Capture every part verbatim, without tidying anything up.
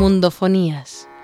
Mundofonías.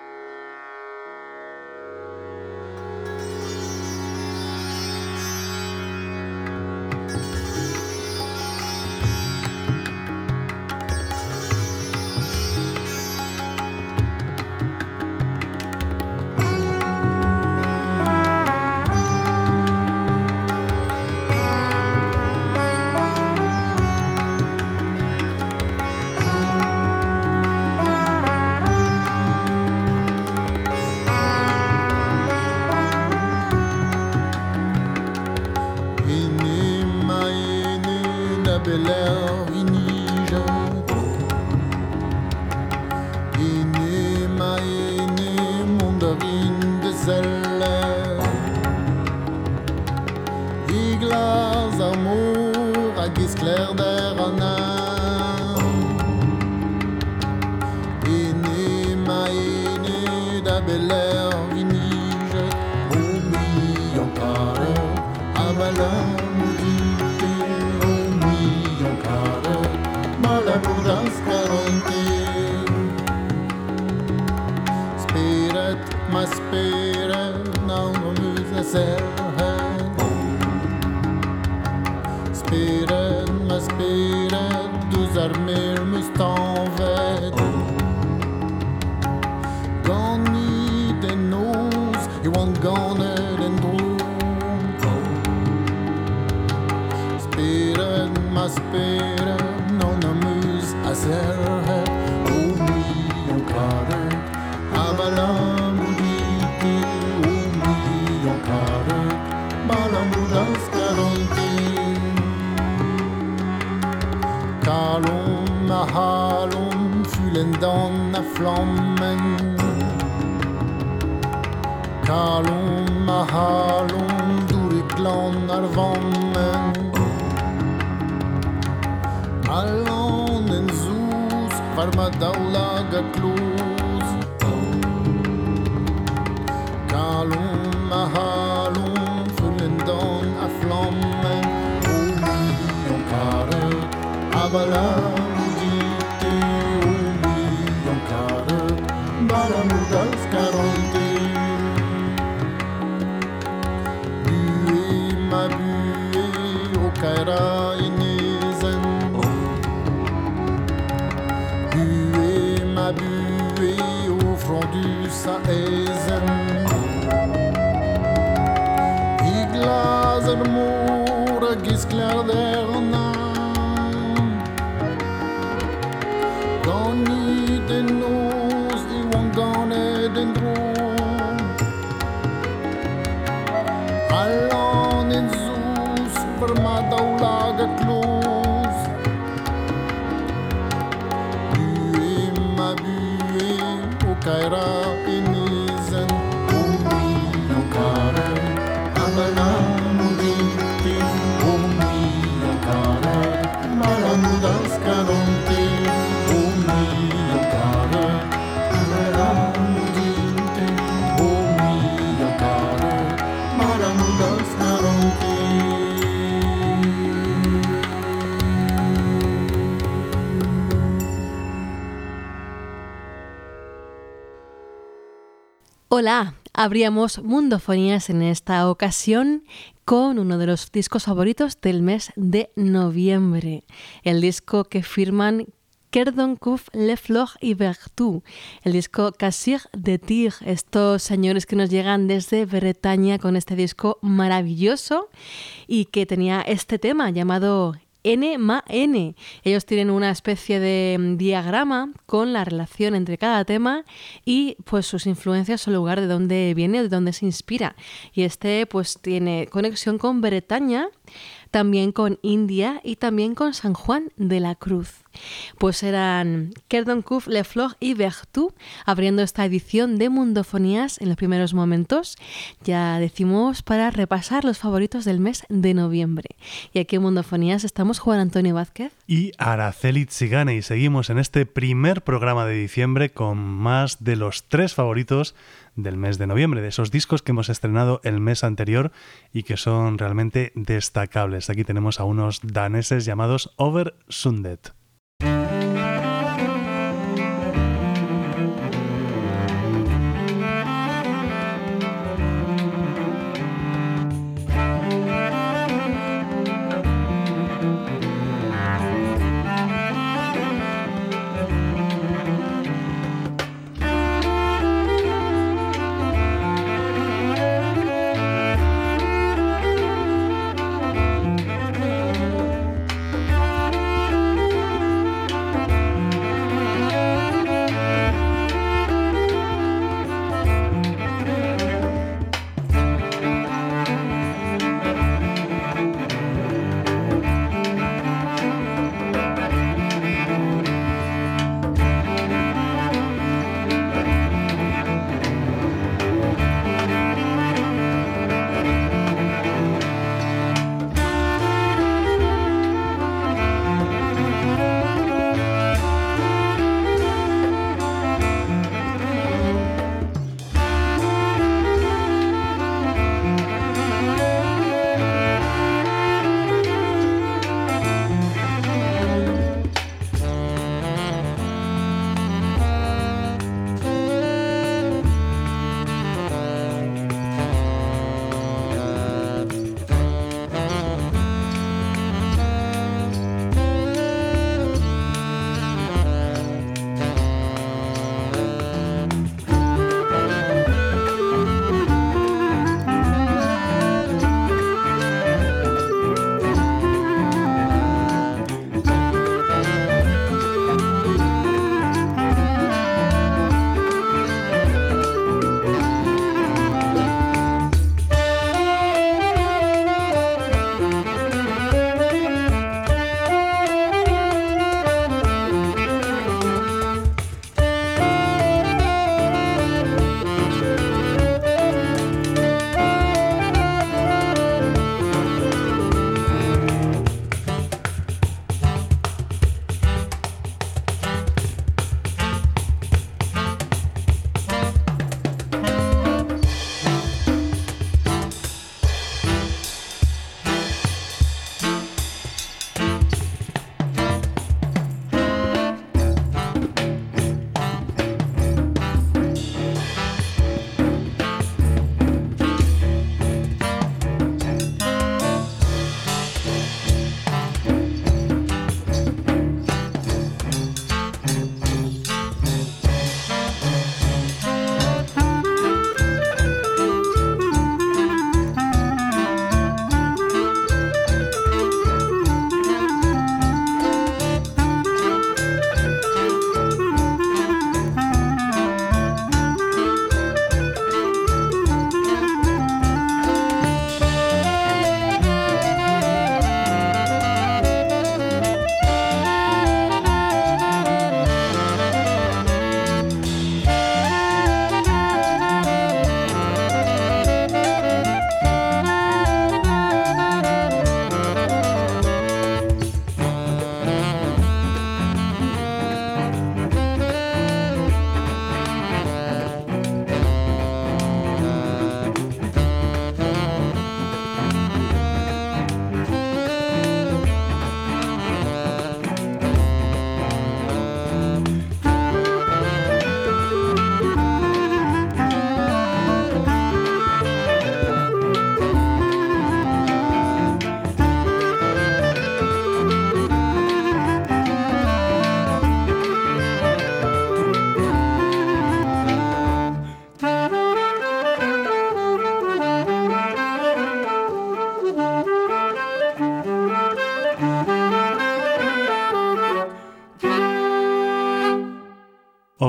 Hola, abríamos Mundofonías en esta ocasión con uno de los discos favoritos del mes de noviembre, el disco que firman Querdoncouf, Le Fleur y Vertu, el disco Cassir de Tir, estos señores que nos llegan desde Bretaña con este disco maravilloso y que tenía este tema llamado N más N. Ellos tienen una especie de diagrama con la relación entre cada tema y pues sus influencias o el lugar de donde viene o de donde se inspira. Y este pues tiene conexión con Bretaña, también con India y también con San Juan de la Cruz. Pues eran Querdoncouf, Le Fleur y Vertu abriendo esta edición de Mundofonías en los primeros momentos. Ya decimos para repasar los favoritos del mes de noviembre. Y aquí en Mundofonías estamos Juan Antonio Vázquez y Araceli Tsigane y seguimos en este primer programa de diciembre con más de los tres favoritos del mes de noviembre, de esos discos que hemos estrenado el mes anterior y que son realmente destacables. Aquí tenemos a unos daneses llamados Over Sundet.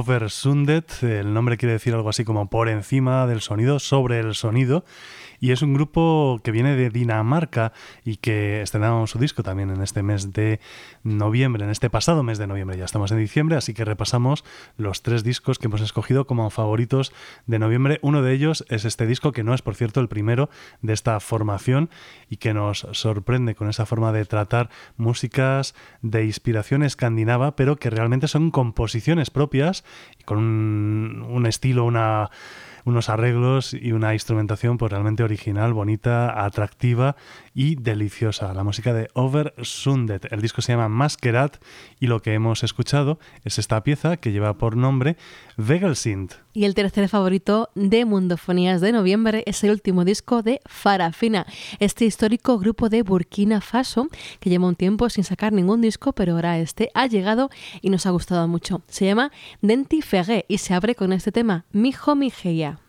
Oversundet. El nombre quiere decir algo así como por encima del sonido, sobre el sonido. Y es un grupo que viene de Dinamarca y que estrenaron su disco también en este mes de noviembre, en este pasado mes de noviembre. Ya estamos en diciembre, así que repasamos los tres discos que hemos escogido como favoritos de noviembre. Uno de ellos es este disco, que no es, por cierto, el primero de esta formación y que nos sorprende con esa forma de tratar músicas de inspiración escandinava, pero que realmente son composiciones propias y con un, un estilo, una... unos arreglos y una instrumentación pues realmente original, bonita, atractiva y deliciosa. La música de Oversundet. El disco se llama Masquerade y lo que hemos escuchado es esta pieza que lleva por nombre Vegelsind. Y el tercer favorito de Mundofonías de noviembre es el último disco de Farafina, este histórico grupo de Burkina Faso que lleva un tiempo sin sacar ningún disco, pero ahora este ha llegado y nos ha gustado mucho. Se llama Denti Ferré y se abre con este tema, Mijo Mijeya.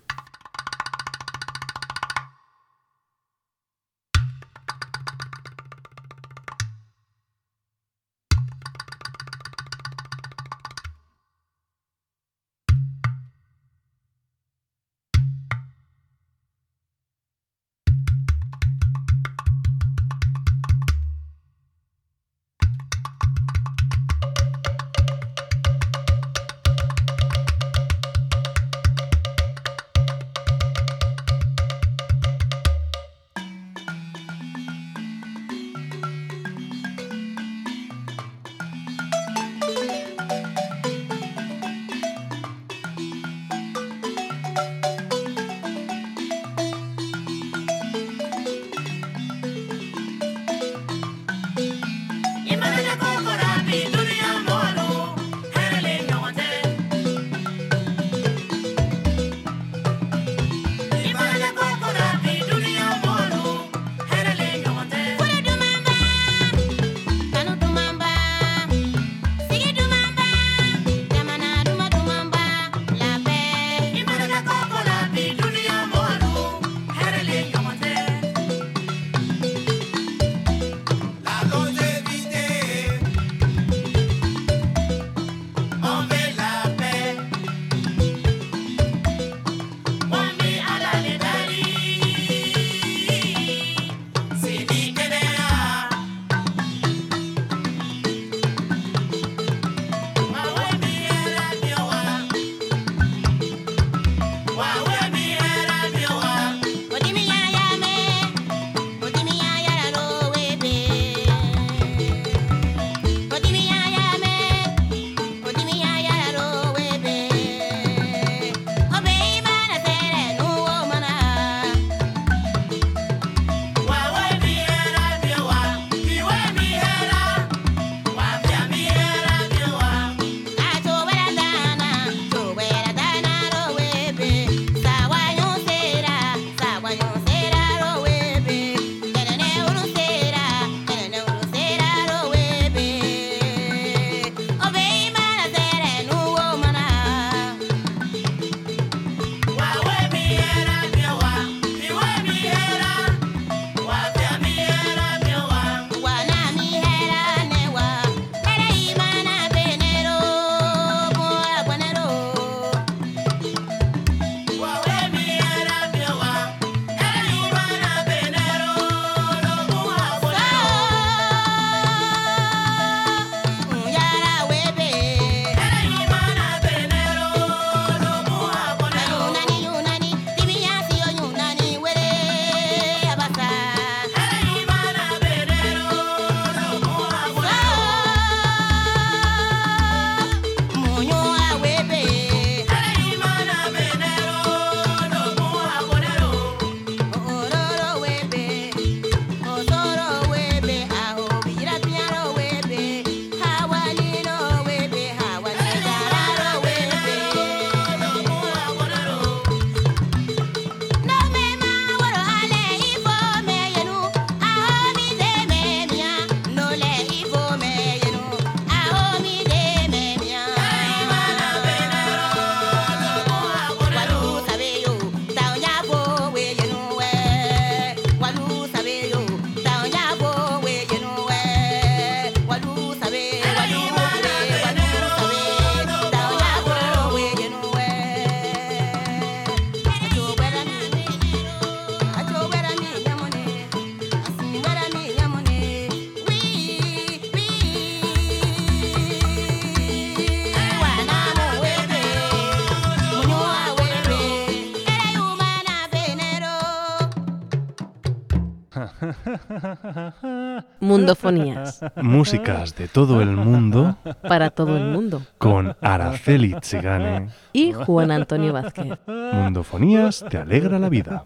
Mundofonías. Músicas de todo el mundo. Para todo el mundo. Con Araceli Tsigane. Y Juan Antonio Vázquez. Mundofonías te alegra la vida.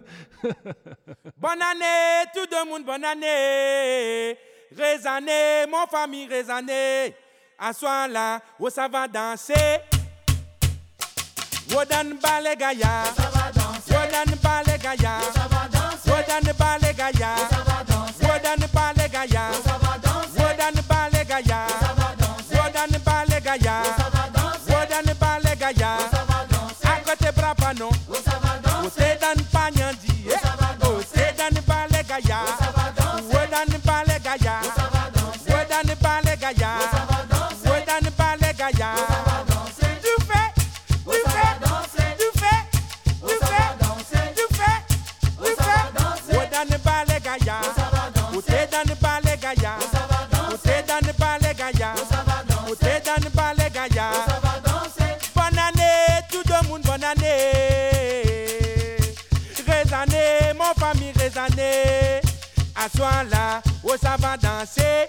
Bonne année, tout le monde, bonne année. Résanez, mon famille, résanez. À soir là, où ça va danser. Wodan balegaya. Wodan balegaya. Wodan balegaya. Wodan balegaya. Wodan balegaya. Wodan balegaya. Wodan balegaya. À côté brapano. Você dan panyandi. Você dan balegaya. Wodan balegaya. Wodan balegaya. Wodan balegaya. Du fait, du fait, du fait, du fait, du fait, du fait. Wodan balegaya. Você dan balegaya. Você dan balegaya. Você dan balegaya. Bonne année, tout le monde, bonne année. Résanez, mon famille, résanez. À soir là, où ça va danser.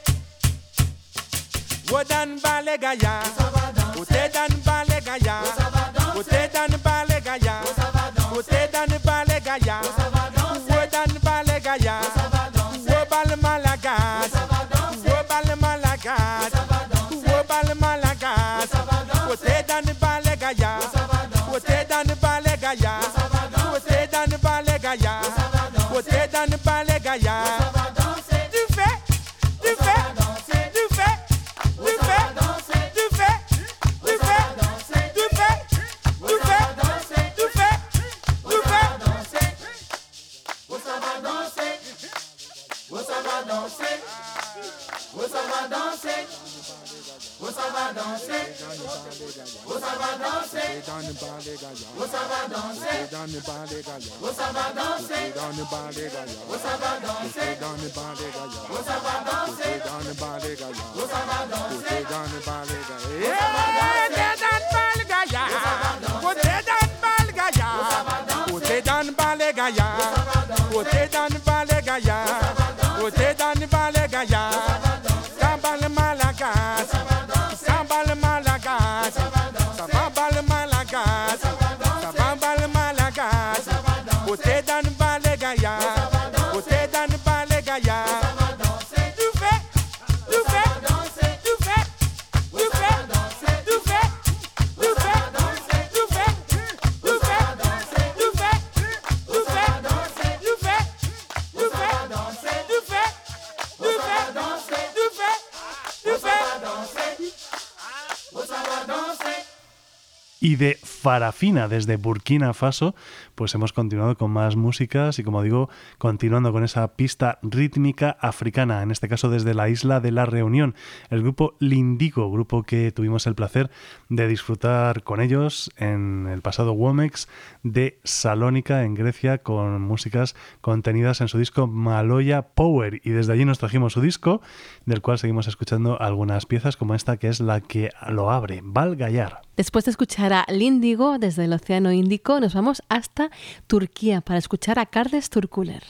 Wodan balegaya. Wote dan balegaya. Wote dan balegaya. Wote dan balegaya. Wodan balegaya. Wobal malagas. Wobal malagas. Wobal malagas. Wote dan balegaya. Wote dan balegaya. Wote dan balegaya. Wote dan balegaya. Du fait, du fait, du fait, du fait, du fait, du fait, du fait, du fait, du fait, du fait. Où ça va danser? Où ça va danser? Où ça va danser? Où ça va danser? Où ça va danser? Où ça va danser? Où ça va danser? Où ça va danser? Où ça va danser? Où ça va danser? Wote dan balegaya. Wote dan balegaya. Wote dan balegaya. Wote dan balegaya. Wote dan balegaya. Sambal malagas. Sambal malagas. Sambal malagas. Sambal malagas. Wote dan balegaya. Wote dan balegaya. Du fait, du fait, du fait, du fait, du fait, du fait, du fait, du fait, du fait, du fait, du fait, du fait, du fait, du fait, du fait, du fait. Où ça va danser? Y de Farafina desde Burkina Faso, pues hemos continuado con más músicas y, como digo, continuando con esa pista rítmica africana, en este caso desde la isla de la Reunión, el grupo Lindigo, grupo que tuvimos el placer de disfrutar con ellos en el pasado Womex de Salónica, en Grecia, con músicas contenidas en su disco Maloya Power, y desde allí nos trajimos su disco, del cual seguimos escuchando algunas piezas como esta, que es la que lo abre, Balgayar. Después de escuchar a Lindigo desde el Océano Índico, nos vamos hasta Turquía para escuchar a Kardeş Turkuler.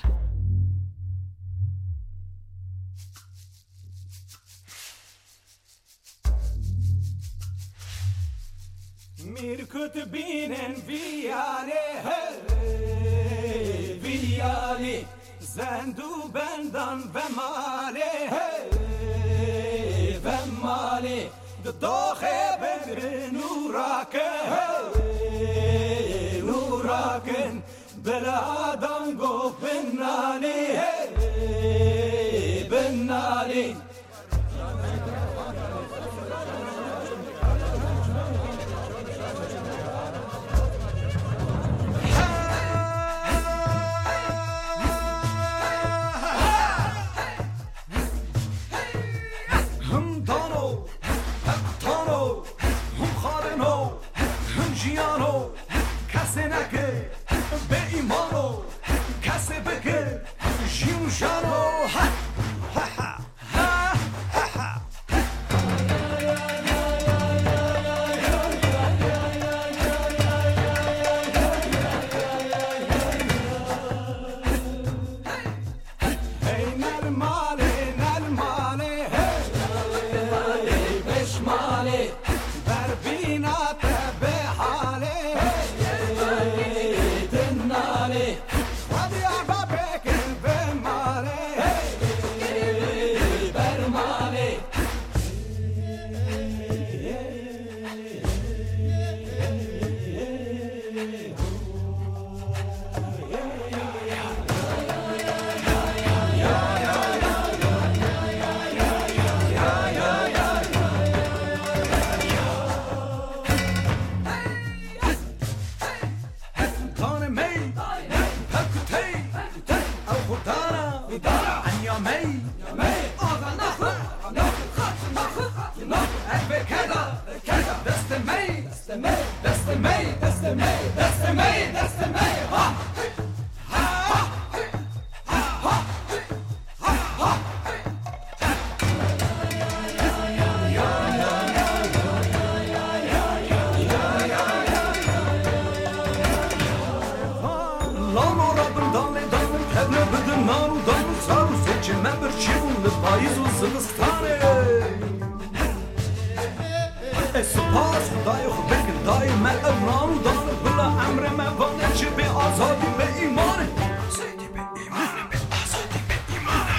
Mirkut binen viyane hey viyane zendu bendan ve male hey ve male dohe bedre nurake hey nuraken beladan go benani hey benani. Ha ha ha. پاییز و زمستانه سپاس خدای خود بگه دایم امران و دانه بلا امر موانه چه به آزادی به ایمانه آزادی به ایمانه به آزادی به ایمانه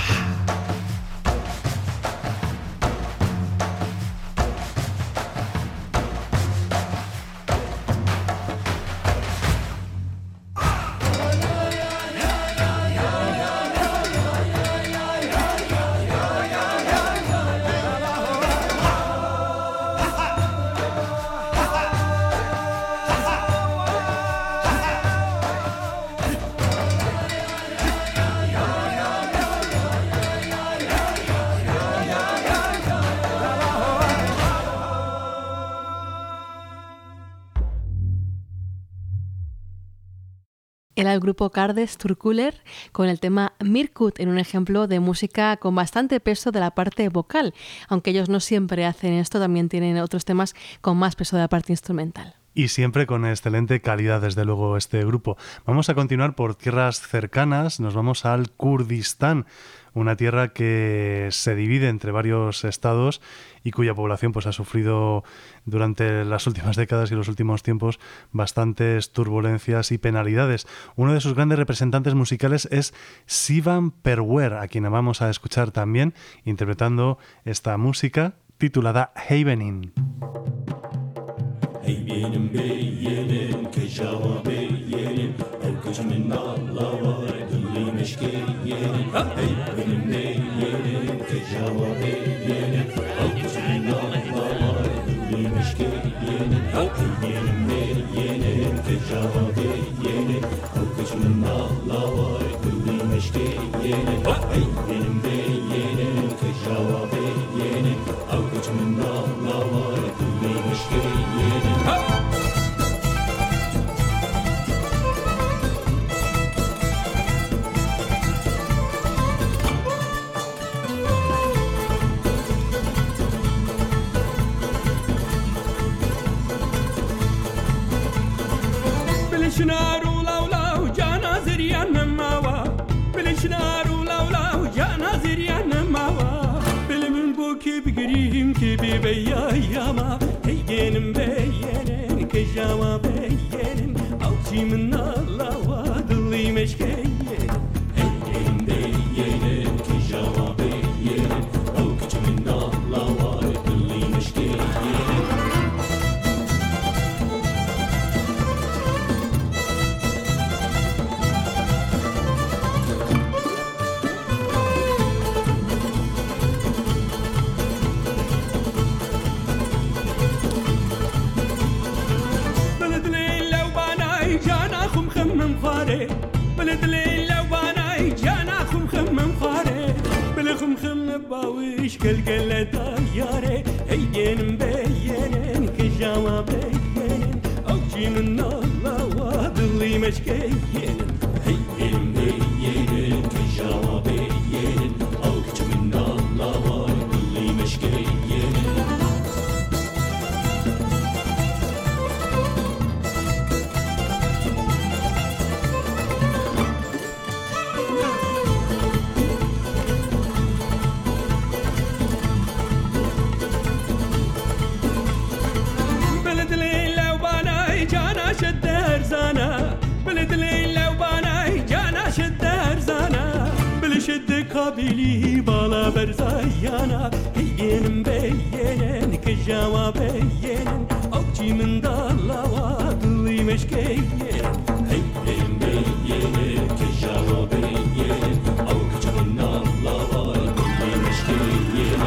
Era el grupo Kardes Turkuler con el tema Mirkut, en un ejemplo de música con bastante peso de la parte vocal. Aunque ellos no siempre hacen esto, también tienen otros temas con más peso de la parte instrumental. Y siempre con excelente calidad, desde luego, este grupo. Vamos a continuar por tierras cercanas, nos vamos al Kurdistán, una tierra que se divide entre varios estados y cuya población pues, ha sufrido durante las últimas décadas y los últimos tiempos bastantes turbulencias y penalidades. Uno de sus grandes representantes musicales es Sivan Perwer, a quien vamos a escuchar también interpretando esta música titulada Havening. Hey benim beyenim keşava beyenim el kızımın Allah'a dilli meşkeyenim Hey benim beyenim keşava beyenim el kızımın Allah'a dilli meşkeyenim Hey benim beyenim keşava beyenim el kızımın Allah'a dilli meşkeyenim Hey benim beyenim keşava beyenim el kızımın Allah'a dilli meşkeyenim Bilişnaru lavlav cana ziryan mava Bilişnaru lavlav cana ziryan mava Bilimin bu gibi gireyim gibi beyyama Hey yenim beyenin kejama beyenin Avcimin Allah'a dilli meşkeyenin Hey yenim beyenin kejama beyenin Avcimin Allah'a dilli meşkeyenin بلد ليلة واناي جانا خم خم مخاري بلا خم خم باويش كل قلة داياري هيين مبينين كجاما بينين أوجي من الله وادلي مشكيين هيين مبينين كجاما بينين أوجي من الله وادلي مشكيين بلد ليلة وباناي جانا شد هرزانا بلشد قابلي بالا برزايانا هيين مبينين كجاما بينين أوجي من دالا وادلي مشكيين هيين مبينين كجاما بينين أوجي من دالا وادلي مشكيين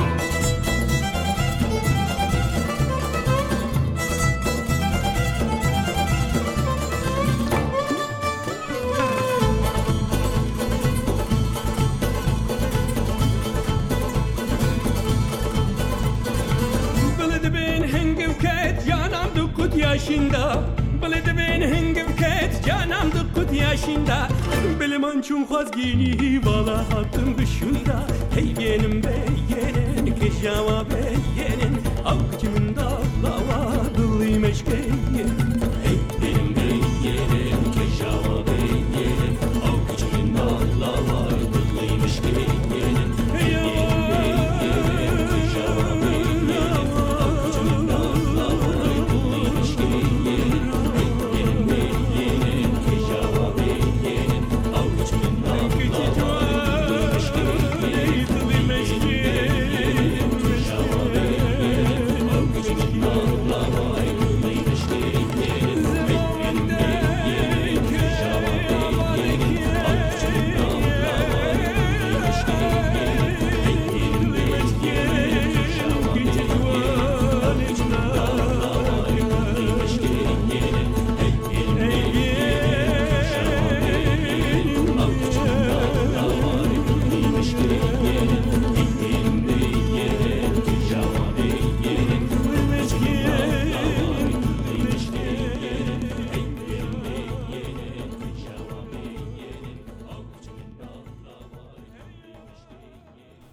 yaşında بلد بین هنگم کت جانم دکت yaşında بلمان چون خواز گینی بالا حقم بشوندا هی بینم بیینن که جاوا بیینن آوکیمن دالاوا دلی مشکین هی بینم بیینن که جاوا بیینن آوکیمن دالاوا دلی مشکین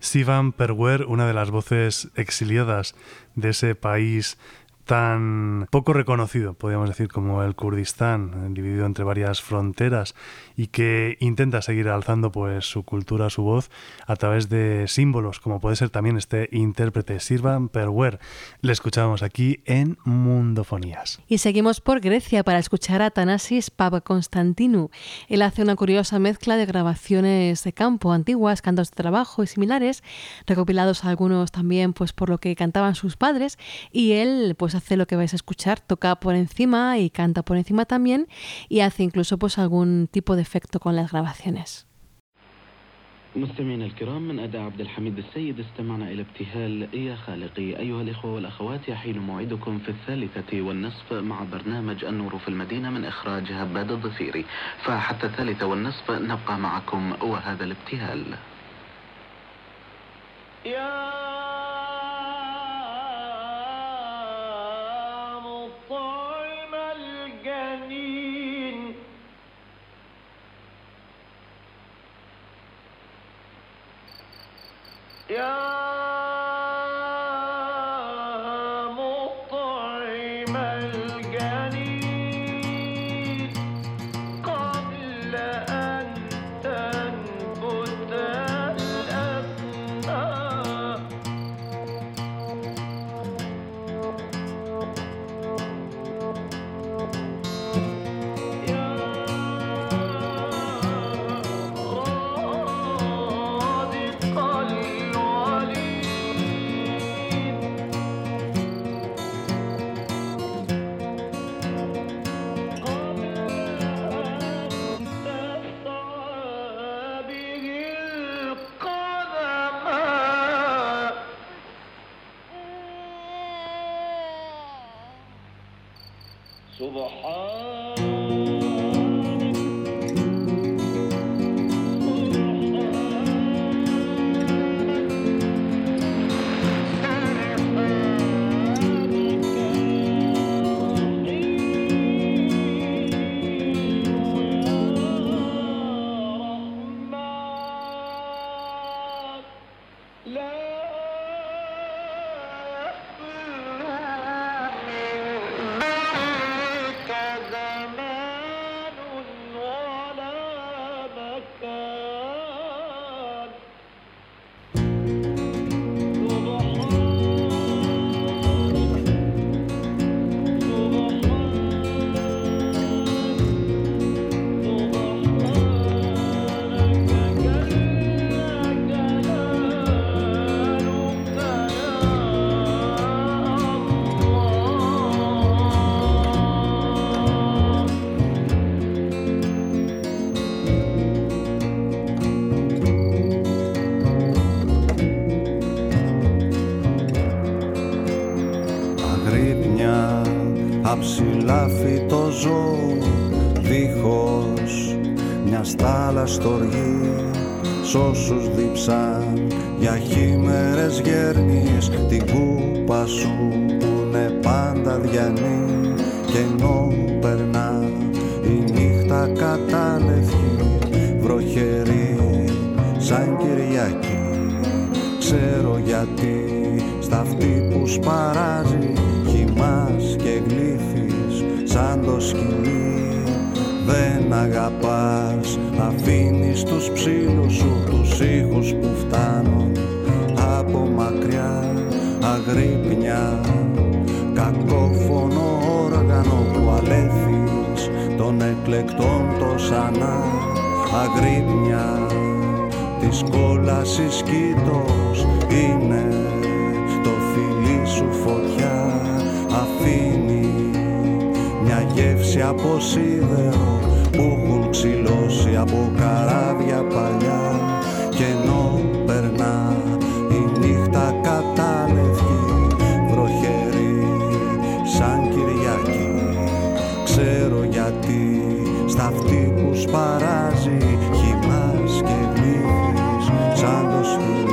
Sivan Perwer, una de las voces exiliadas de ese país tan poco reconocido, podríamos decir, como el Kurdistán, dividido entre varias fronteras, y que intenta seguir alzando pues su cultura, su voz, a través de símbolos, como puede ser también este intérprete, Sivan Perwer. Le escuchamos aquí en Mundofonías. Y seguimos por Grecia para escuchar a Thanasis Papakonstantinou. Él hace una curiosa mezcla de grabaciones de campo antiguas, cantos de trabajo y similares, recopilados algunos también pues por lo que cantaban sus padres, y él pues hace lo que vais a escuchar, toca por encima y canta por encima también, y hace incluso pues algún tipo de efecto con las grabaciones. مستمعينا الكرام، من أداء عبد الحميد السيد استمعنا إلى ابتهال يا خالقي. أيها الإخوة والأخوات، يحين موعدكم في الثالثة والنصف مع برنامج النور في المدينة من إخراج هباد الضفيري، فحتى الثالثة والنصف نبقى معكم وهذا الابتهال. يا مطعم الجنين يا مطعم الجنين قبل أن تنبت الأبناء يا رادق Αψηλάφι το ζώο δίχως μια στάλα στοργή σ' όσους δίψαν για χήμερες γέρνεις την κούπα σου που είναι πάντα διανή και ενώ περνά η νύχτα κατάλευκη βροχερή σαν Κυριακή ξέρω γιατί στα αυτή που σπαράζει χυμάς και γλύφεις σαν το σκυλί δεν αγαπάς, αφήνεις τους ψήλους σου τους ήχους που φτάνουν από μακριά αγρύπνια κακόφωνο όργανο που αλέθεις των εκλεκτών το σανά αγρύπνια της κόλασης κήτος είναι το φιλί σου φωτιά αφήνει μια γεύση από σίδερο που έχουν ξυλώσει από καράβια παλιά και ενώ περνά η νύχτα κατάλευκη βροχερή σαν Κυριακή ξέρω γιατί στα αυτή που σπαράζει χυμάς και γλύφεις σαν το σκυλί.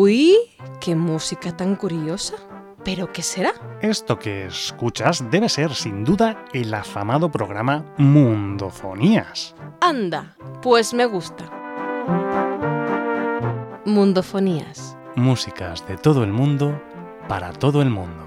Uy, qué música tan curiosa. ¿Pero qué será? Esto que escuchas debe ser, sin duda, el afamado programa Mundofonías. Anda, pues me gusta. Mundofonías. Músicas de todo el mundo, para todo el mundo.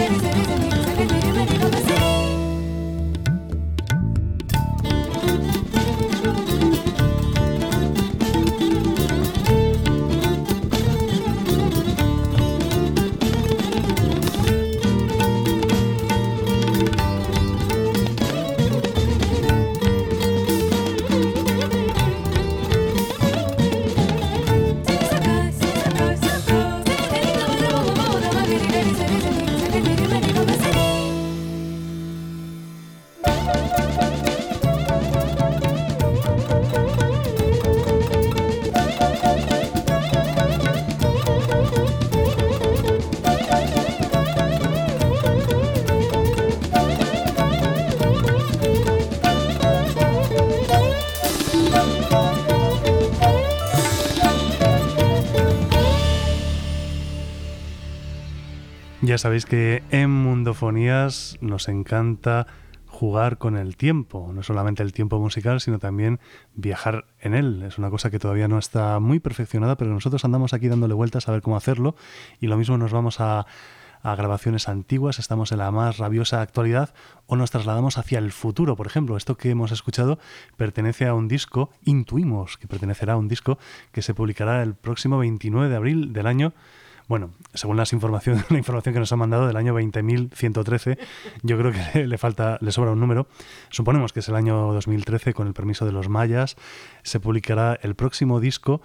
Ya sabéis que en Mundofonías nos encanta jugar con el tiempo, no solamente el tiempo musical, sino también viajar en él. Es una cosa que todavía no está muy perfeccionada, pero nosotros andamos aquí dándole vueltas a ver cómo hacerlo, y lo mismo nos vamos a, a grabaciones antiguas, estamos en la más rabiosa actualidad, o nos trasladamos hacia el futuro. Por ejemplo, esto que hemos escuchado pertenece a un disco, intuimos que pertenecerá a un disco que se publicará el próximo veintinueve de abril del año. Bueno, según las informaciones, la información que nos han mandado del año veinte mil ciento trece, yo creo que le falta, le sobra un número. Suponemos que es el año dos mil trece, con el permiso de los mayas. Se publicará el próximo disco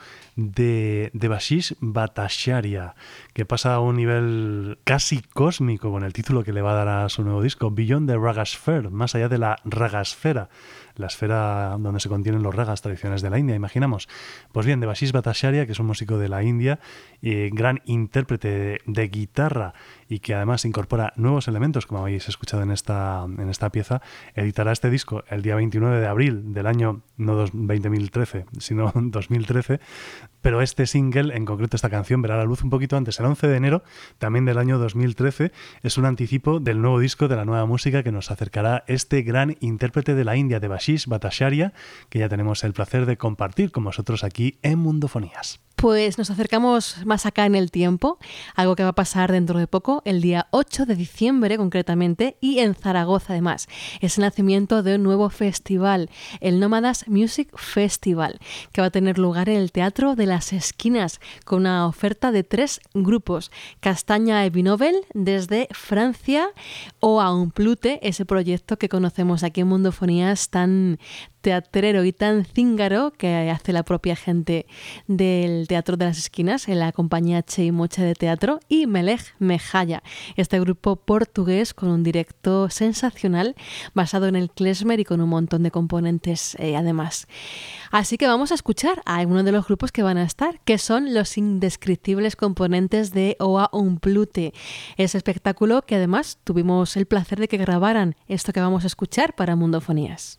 de Debashish Bhattacharya, que pasa a un nivel casi cósmico con el título que le va a dar a su nuevo disco, Beyond the Raga Sphere, más allá de la ragasfera, la esfera donde se contienen los ragas tradicionales de la India, imaginamos. Pues bien, Debashish Bhattacharya, que es un músico de la India, eh, gran intérprete de, de guitarra, y que además incorpora nuevos elementos, como habéis escuchado en esta, en esta pieza, editará este disco el día veintinueve de abril del año, no veinte mil trece, sino dos mil trece, pero este single, en concreto esta canción, verá la luz un poquito antes, el once de enero, también del año dos mil trece. Es un anticipo del nuevo disco, de la nueva música que nos acercará este gran intérprete de la India, Debashish Bhattacharya, que ya tenemos el placer de compartir con vosotros aquí en Mundofonías. Pues nos acercamos más acá en el tiempo, algo que va a pasar dentro de poco, el día ocho de diciembre concretamente, y en Zaragoza además. Es el nacimiento de un nuevo festival, el Nómadas Music Festival, que va a tener lugar en el Teatro de las Esquinas, con una oferta de tres grupos: Castaña e Vinobel desde Francia, o Aumplute, ese proyecto que conocemos aquí en Mundofonías tan teatrero y tan cíngaro que hace la propia gente del Teatro de las Esquinas, en la compañía Che y Moche de Teatro, y Melech Mejaya, este grupo portugués con un directo sensacional basado en el klezmer y con un montón de componentes eh, además. Así que vamos a escuchar a uno de los grupos que van a estar, que son los indescriptibles componentes de Oa Umplute, ese espectáculo que además tuvimos el placer de que grabaran esto que vamos a escuchar para Mundofonías.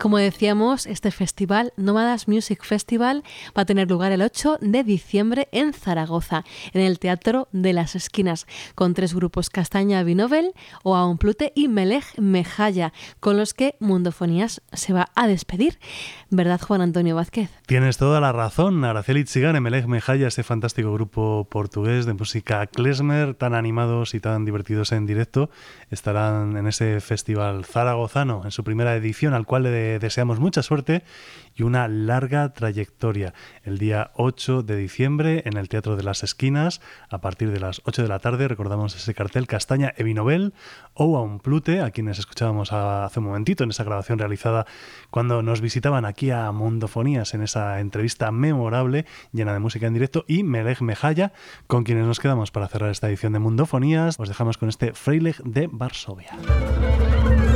Como decíamos, este festival, Nómadas Music Festival, va a tener lugar el ocho de diciembre en Zaragoza, en el Teatro de las Esquinas, con tres grupos: Castaña Binovel, Oaum Plute y Melej Mejaya, con los que Mundofonías se va a despedir. ¿Verdad, Juan Antonio Vázquez? Tienes toda la razón. Araceli Tzigane, Melej Mejaya, este fantástico grupo portugués de música klezmer, tan animados y tan divertidos en directo, estarán en ese festival zaragozano en su primera edición, al cual le deseamos mucha suerte y una larga trayectoria. El día ocho de diciembre en el Teatro de las Esquinas, a partir de las ocho de la tarde, recordamos ese cartel: Castaña e Binovel, Oaum Plute, a quienes escuchábamos hace un momentito en esa grabación realizada cuando nos visitaban aquí a Mundofonías en esa entrevista memorable llena de música en directo, y Melej Mejaya, con quienes nos quedamos para cerrar esta edición de Mundofonías. Os dejamos con este Freilich de Varsovia.